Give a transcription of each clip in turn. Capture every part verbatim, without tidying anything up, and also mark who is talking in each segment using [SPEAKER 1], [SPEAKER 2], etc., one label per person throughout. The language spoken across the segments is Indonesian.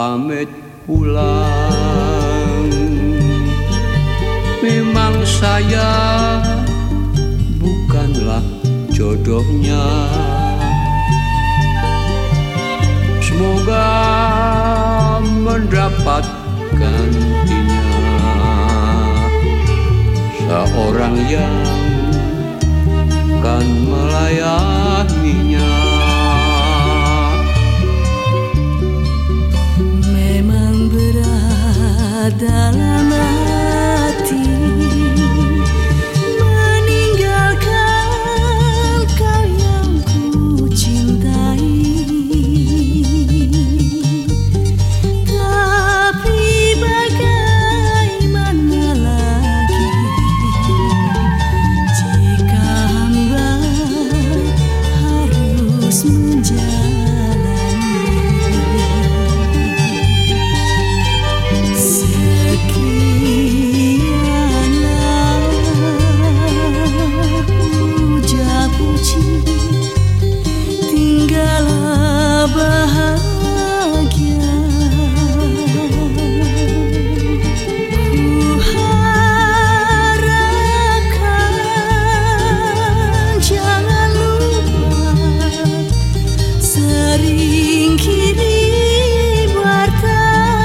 [SPEAKER 1] pamit pulang. Memang saya bukanlah jodohnya. Semoga mendapat gantinya seorang yang kan melayaninya.
[SPEAKER 2] Memang berat dalam hati meninggalkan kau yang ku cintai, tapi bagaimana lagi jika hamba harus menjalani sekianlah puja-puji, tinggallah bahagia. Ku harapkan jangan lupa sering kirim warta.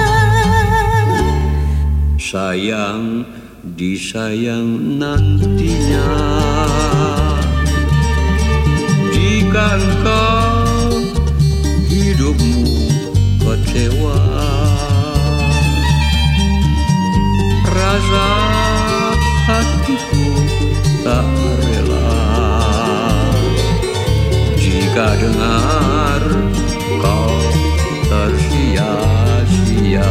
[SPEAKER 1] Sayang disayang nantinya. Jika engkau hidupmu kecewa, rasa hatiku tak rela jika dengar kau tersia-sia.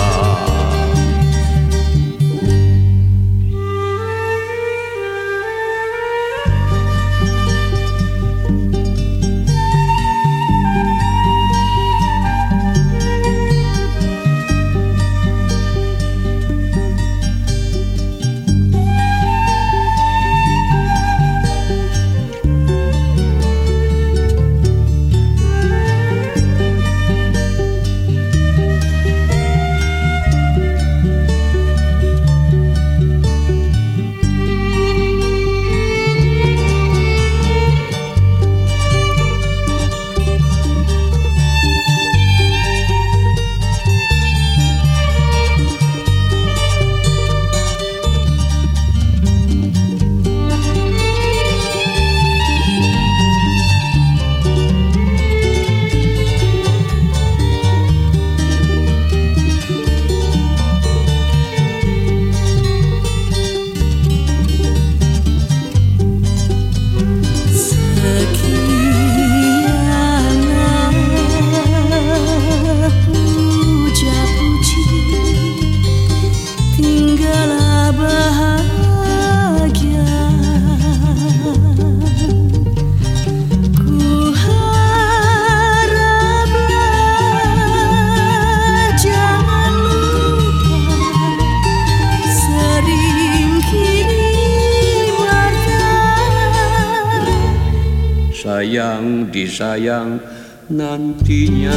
[SPEAKER 1] Sayang disayang nantinya.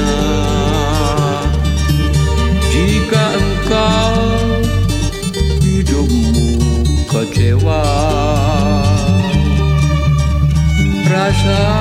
[SPEAKER 1] Jika engkau hidupmu kecewa, rasa